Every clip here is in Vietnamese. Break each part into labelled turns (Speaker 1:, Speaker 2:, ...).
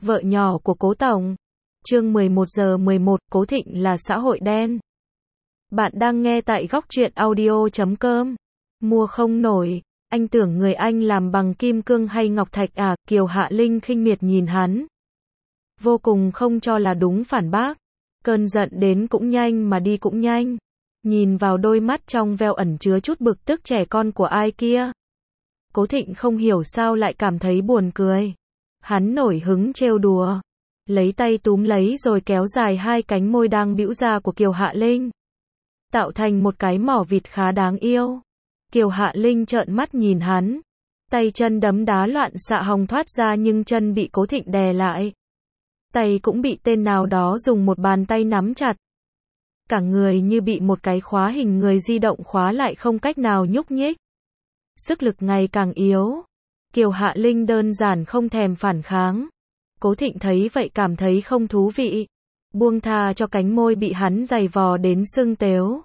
Speaker 1: Vợ nhỏ của Cố Tổng. Chương 11:11, Cố Thịnh là xã hội đen. Bạn đang nghe tại Góc Truyện Audio.com. Mua không nổi, anh tưởng người anh làm bằng kim cương hay ngọc thạch à? Kiều Hạ Linh khinh miệt nhìn hắn. Vô cùng không cho là đúng phản bác. Cơn giận đến cũng nhanh mà đi cũng nhanh. Nhìn vào đôi mắt trong veo ẩn chứa chút bực tức trẻ con của ai kia. Cố Thịnh không hiểu sao lại cảm thấy buồn cười. Hắn nổi hứng trêu đùa. Lấy tay túm lấy rồi kéo dài hai cánh môi đang bĩu ra của Kiều Hạ Linh. Tạo thành một cái mỏ vịt khá đáng yêu. Kiều Hạ Linh trợn mắt nhìn hắn. Tay chân đấm đá loạn xạ hòng thoát ra nhưng chân bị Cố Thịnh đè lại. Tay cũng bị tên nào đó dùng một bàn tay nắm chặt. Cả người như bị một cái khóa hình người di động khóa lại không cách nào nhúc nhích. Sức lực ngày càng yếu. Kiều Hạ Linh đơn giản không thèm phản kháng. Cố Thịnh thấy vậy cảm thấy không thú vị. Buông tha cho cánh môi bị hắn giày vò đến sưng tếu.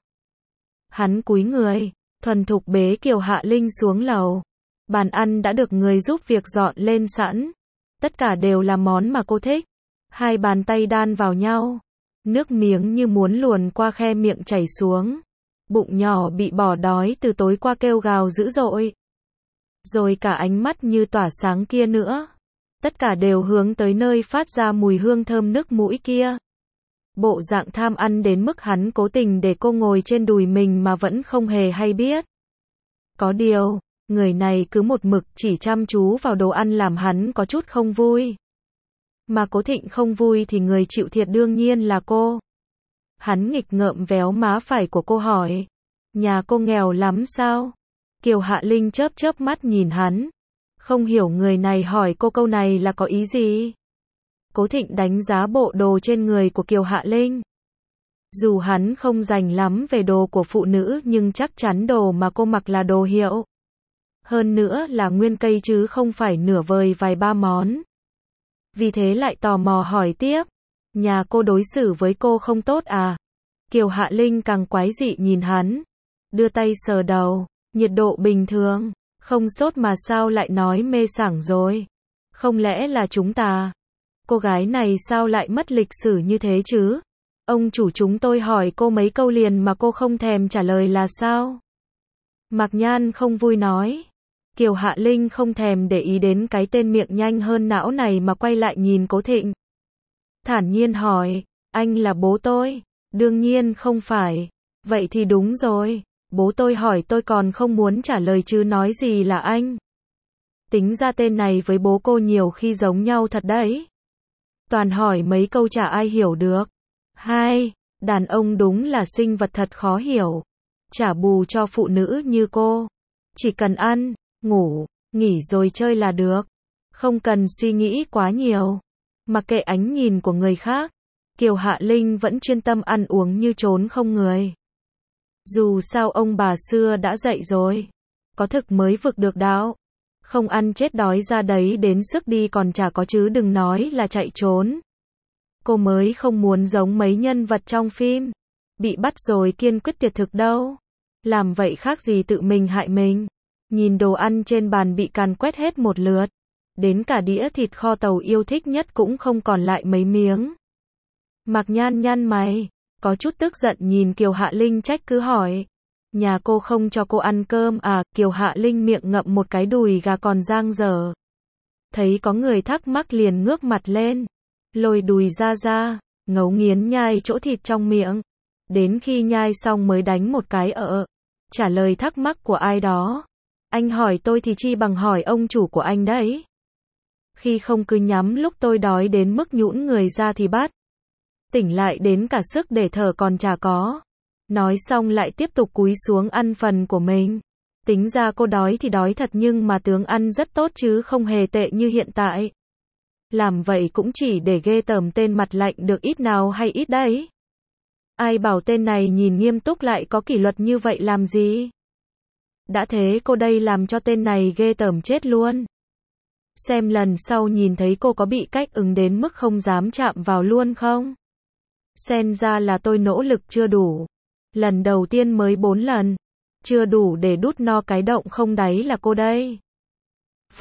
Speaker 1: Hắn cúi người, thuần thục bế Kiều Hạ Linh xuống lầu. Bàn ăn đã được người giúp việc dọn lên sẵn. Tất cả đều là món mà cô thích. Hai bàn tay đan vào nhau. Nước miếng như muốn luồn qua khe miệng chảy xuống. Bụng nhỏ bị bỏ đói từ tối qua kêu gào dữ dội. Rồi cả ánh mắt như tỏa sáng kia nữa. Tất cả đều hướng tới nơi phát ra mùi hương thơm nức mũi kia. Bộ dạng tham ăn đến mức hắn cố tình để cô ngồi trên đùi mình mà vẫn không hề hay biết. Có điều, người này cứ một mực chỉ chăm chú vào đồ ăn làm hắn có chút không vui. Mà Cố Thịnh không vui thì người chịu thiệt đương nhiên là cô. Hắn nghịch ngợm véo má phải của cô hỏi. Nhà cô nghèo lắm sao? Kiều Hạ Linh chớp chớp mắt nhìn hắn. Không hiểu người này hỏi cô câu này là có ý gì. Cố Thịnh đánh giá bộ đồ trên người của Kiều Hạ Linh. Dù hắn không rành lắm về đồ của phụ nữ nhưng chắc chắn đồ mà cô mặc là đồ hiệu. Hơn nữa là nguyên cây chứ không phải nửa vời vài ba món. Vì thế lại tò mò hỏi tiếp. Nhà cô đối xử với cô không tốt à? Kiều Hạ Linh càng quái dị nhìn hắn. Đưa tay sờ đầu. Nhiệt độ bình thường. Không sốt mà sao lại nói mê sảng rồi? Không lẽ là chúng ta? Cô gái này sao lại mất lịch sử như thế chứ? Ông chủ chúng tôi hỏi cô mấy câu liền mà cô không thèm trả lời là sao? Mạc Nhan không vui nói. Kiều Hạ Linh không thèm để ý đến cái tên miệng nhanh hơn não này mà quay lại nhìn Cố Thịnh. Thản nhiên hỏi, anh là bố tôi? Đương nhiên không phải. Vậy thì đúng rồi. Bố tôi hỏi tôi còn không muốn trả lời chứ nói gì là anh. Tính ra tên này với bố cô nhiều khi giống nhau thật đấy. Toàn hỏi mấy câu chả ai hiểu được. Hai, đàn ông đúng là sinh vật thật khó hiểu. Trả bù cho phụ nữ như cô. Chỉ cần ăn, ngủ, nghỉ rồi chơi là được. Không cần suy nghĩ quá nhiều. Mặc kệ ánh nhìn của người khác. Kiều Hạ Linh vẫn chuyên tâm ăn uống như trốn không người. Dù sao ông bà xưa đã dạy rồi. Có thực mới vực được đạo. Không ăn chết đói ra đấy đến sức đi còn chả có chứ đừng nói là chạy trốn. Cô mới không muốn giống mấy nhân vật trong phim. Bị bắt rồi kiên quyết tuyệt thực đâu. Làm vậy khác gì tự mình hại mình. Nhìn đồ ăn trên bàn bị càn quét hết một lượt. Đến cả đĩa thịt kho tàu yêu thích nhất cũng không còn lại mấy miếng. Mạc Nhan nhăn mày. Có chút tức giận nhìn Kiều Hạ Linh trách cứ hỏi. Nhà cô không cho cô ăn cơm à? Kiều Hạ Linh miệng ngậm một cái đùi gà còn dang dở. Thấy có người thắc mắc liền ngước mặt lên. Lôi đùi ra, ngấu nghiến nhai chỗ thịt trong miệng. Đến khi nhai xong mới đánh một cái trả lời thắc mắc của ai đó. Anh hỏi tôi thì chi bằng hỏi ông chủ của anh đấy. Khi không cứ nhắm lúc tôi đói đến mức nhũn người ra thì bắt. Tỉnh lại đến cả sức để thở còn chả có. Nói xong lại tiếp tục cúi xuống ăn phần của mình. Tính ra cô đói thì đói thật nhưng mà tướng ăn rất tốt chứ không hề tệ như hiện tại. Làm vậy cũng chỉ để ghê tởm tên mặt lạnh được ít nào hay ít đấy. Ai bảo tên này nhìn nghiêm túc lại có kỷ luật như vậy làm gì? Đã thế cô đây làm cho tên này ghê tởm chết luôn. Xem lần sau nhìn thấy cô có bị cách ứng đến mức không dám chạm vào luôn không? Xem ra là tôi nỗ lực chưa đủ. Lần đầu tiên mới 4 lần. Chưa đủ để đút no cái động không đáy là cô đây. Phụt,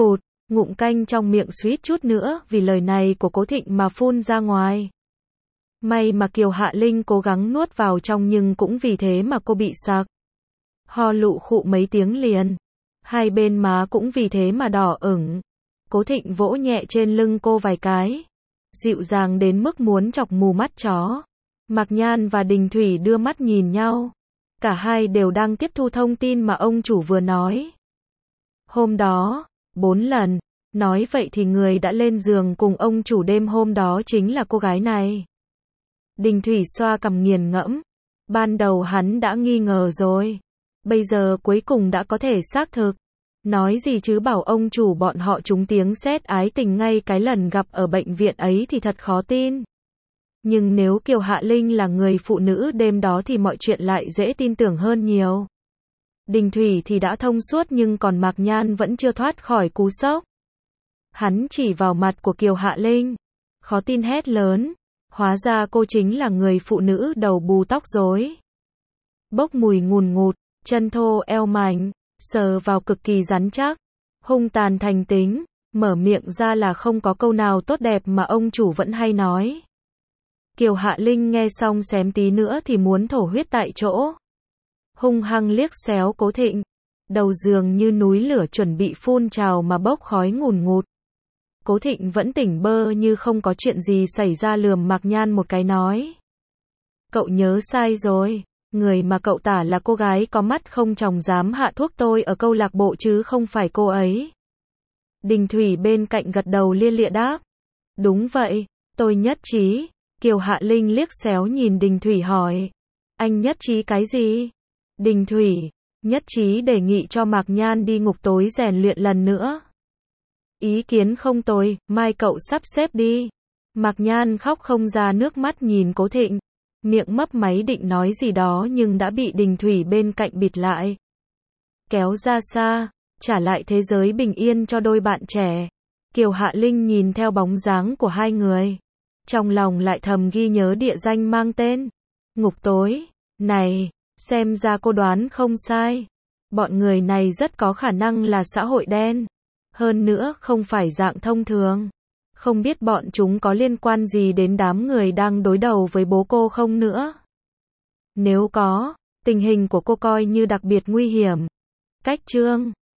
Speaker 1: Ngụm canh trong miệng suýt chút nữa vì lời này của Cố Thịnh mà phun ra ngoài. May mà Kiều Hạ Linh cố gắng nuốt vào trong nhưng cũng vì thế mà cô bị sặc. Ho lụ khụ mấy tiếng liền. Hai bên má cũng vì thế mà đỏ ửng. Cố Thịnh vỗ nhẹ trên lưng cô vài cái. Dịu dàng đến mức muốn chọc mù mắt chó. Mạc Nhan và Đình Thủy đưa mắt nhìn nhau. Cả hai đều đang tiếp thu thông tin mà ông chủ vừa nói. Hôm đó, 4 lần. Nói vậy thì người đã lên giường cùng ông chủ đêm hôm đó chính là cô gái này. Đình Thủy xoa cằm nghiền ngẫm. Ban đầu hắn đã nghi ngờ rồi. Bây giờ cuối cùng đã có thể xác thực. Nói gì chứ bảo ông chủ bọn họ trúng tiếng sét ái tình ngay cái lần gặp ở bệnh viện ấy thì thật khó tin. Nhưng nếu Kiều Hạ Linh là người phụ nữ đêm đó thì mọi chuyện lại dễ tin tưởng hơn nhiều. Đình Thủy thì đã thông suốt nhưng còn Mạc Nhan vẫn chưa thoát khỏi cú sốc. Hắn chỉ vào mặt của Kiều Hạ Linh. Khó tin hét lớn. Hóa ra cô chính là người phụ nữ đầu bù tóc rối. Bốc mùi ngùn ngụt, chân thô eo mảnh, sờ vào cực kỳ rắn chắc. Hung tàn thành tính, mở miệng ra là không có câu nào tốt đẹp mà ông chủ vẫn hay nói. Kiều Hạ Linh nghe xong xém tí nữa thì muốn thổ huyết tại chỗ. Hung hăng liếc xéo Cố Thịnh. Đầu giường như núi lửa chuẩn bị phun trào mà bốc khói ngùn ngụt. Cố Thịnh vẫn tỉnh bơ như không có chuyện gì xảy ra lườm Mạc Nhan một cái nói. Cậu nhớ sai rồi. Người mà cậu tả là cô gái có mắt không tròng dám hạ thuốc tôi ở câu lạc bộ chứ không phải cô ấy. Đình Thủy bên cạnh gật đầu lia lịa đáp. Đúng vậy, tôi nhất trí. Kiều Hạ Linh liếc xéo nhìn Đình Thủy hỏi. Anh nhất trí cái gì? Đình Thủy, nhất trí đề nghị cho Mạc Nhan đi ngục tối rèn luyện lần nữa. Ý kiến không tồi, mai cậu sắp xếp đi. Mạc Nhan khóc không ra nước mắt nhìn Cố Thịnh. Miệng mấp máy định nói gì đó nhưng đã bị Đình Thủy bên cạnh bịt lại. Kéo ra xa, trả lại thế giới bình yên cho đôi bạn trẻ. Kiều Hạ Linh nhìn theo bóng dáng của hai người. Trong lòng lại thầm ghi nhớ địa danh mang tên ngục tối. Này, xem ra cô đoán không sai. Bọn người này rất có khả năng là xã hội đen. Hơn nữa không phải dạng thông thường. Không biết bọn chúng có liên quan gì đến đám người đang đối đầu với bố cô không nữa. Nếu có, tình hình của cô coi như đặc biệt nguy hiểm. Cách chương